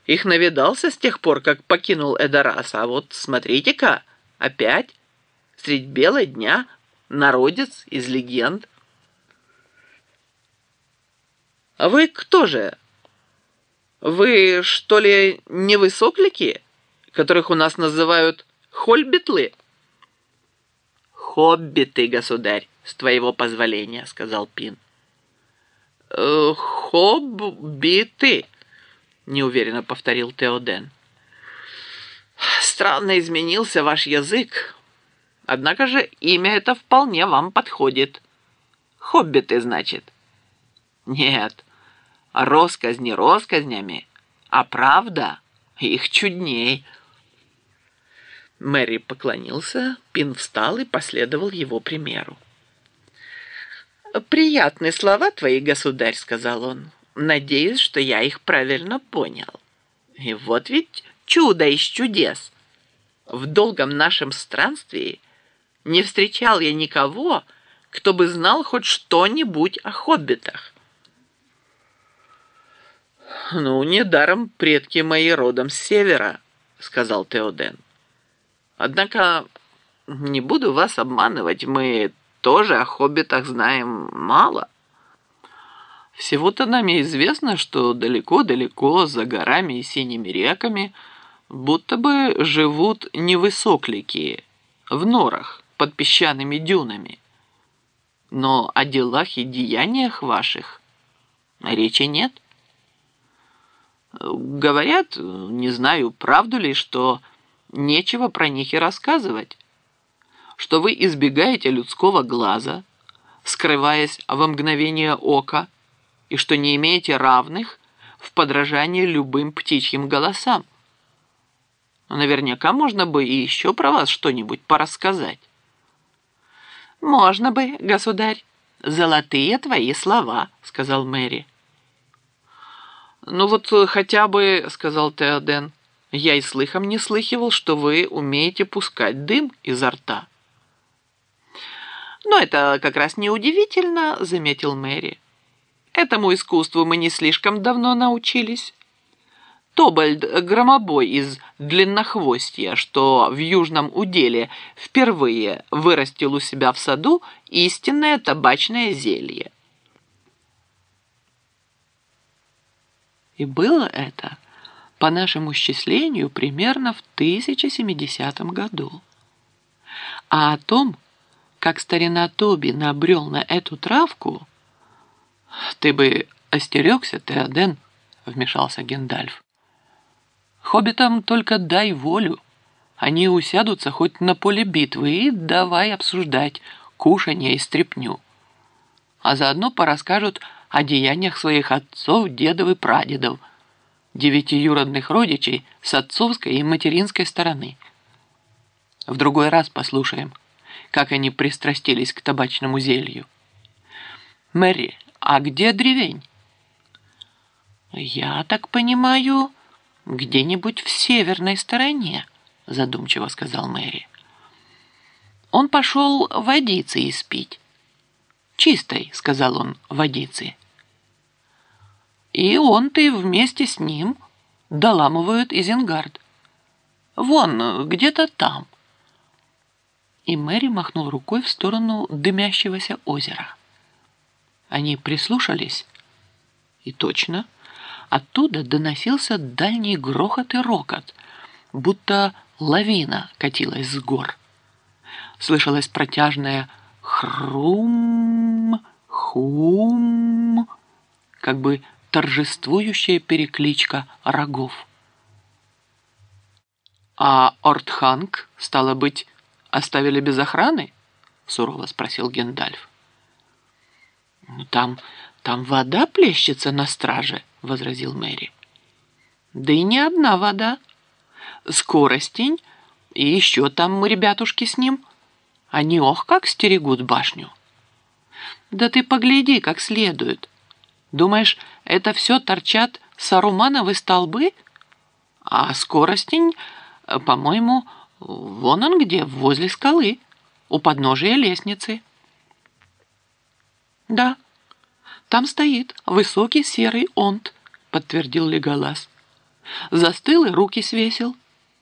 Их навидался с тех пор, как покинул Эдорас, а вот смотрите-ка, опять, средь бела дня, народец из легенд. А вы кто же? Вы, что ли, не высоклики, которых у нас называют хольбитлы? Хоббиты, государь, с твоего позволения, сказал Пин. Хоббиты, неуверенно повторил Теоден. Странно изменился ваш язык, однако же имя это вполне вам подходит. Хоббиты, значит? Нет, росказни росказнями, а правда их чудней. Мэри поклонился, Пин встал и последовал его примеру. «Приятные слова твои, государь», — сказал он. «Надеюсь, что я их правильно понял. И вот ведь чудо из чудес. В долгом нашем странстве не встречал я никого, кто бы знал хоть что-нибудь о хоббитах». «Ну, недаром предки мои родом с севера», — сказал Теоден. «Однако не буду вас обманывать, мы тоже о хоббитах знаем мало. Всего-то нами известно, что далеко-далеко за горами и синими реками будто бы живут невысоклики в норах под песчаными дюнами. Но о делах и деяниях ваших речи нет. Говорят, не знаю, правду ли, что нечего про них и рассказывать, что вы избегаете людского глаза, скрываясь во мгновение ока, и что не имеете равных в подражании любым птичьим голосам. Наверняка можно бы и еще про вас что-нибудь порассказать. «Можно бы, государь, золотые твои слова», — сказал Мэри. «Ну вот хотя бы, — сказал Теоден, — я и слыхом не слыхивал, что вы умеете пускать дым изо рта». «Но это как раз неудивительно, — заметил Мэри. Этому искусству мы не слишком давно научились. Тобальд Громобой из Длиннохвостья, что в Южном Уделе впервые вырастил у себя в саду истинное табачное зелье». И было это, по нашему счислению, примерно в 1070 году. А о том, как старина Тоби набрел на эту травку, ты бы остерегся, Теоден, вмешался Гендальф. Хоббитам только дай волю. Они усядутся хоть на поле битвы и давай обсуждать кушанье и стряпню. А заодно порасскажут о деяниях своих отцов, дедов и прадедов, 9 юродных родичей с отцовской и материнской стороны. В другой раз послушаем, как они пристрастились к табачному зелью. Мэри, а где древень? Я так понимаю, где-нибудь в северной стороне, задумчиво сказал Мэри. Он пошел водицы испить. Чистой, сказал он, водицы. И он-то и вместе с ним доламывают Изенгард. Вон, где-то там. И Мэри махнул рукой в сторону дымящегося озера. Они прислушались, и точно, оттуда доносился дальний грохот и рокот, будто лавина катилась с гор. Слышалось протяжное хрум, хум, как бы торжествующая перекличка рогов. «А Ортханг, стало быть, оставили без охраны?» — сурово спросил Гендальф. «Там вода плещется на страже», — возразил Мэри. «Да и не одна вода. Скоростень и еще там ребятушки с ним. Они ох как стерегут башню. Да ты погляди как следует. Думаешь, это все торчат сарумановы столбы? А скоростень, по-моему, вон он где, возле скалы, у подножия лестницы». «Да, там стоит высокий серый онт», — подтвердил Леголас. Застыл и руки свесил.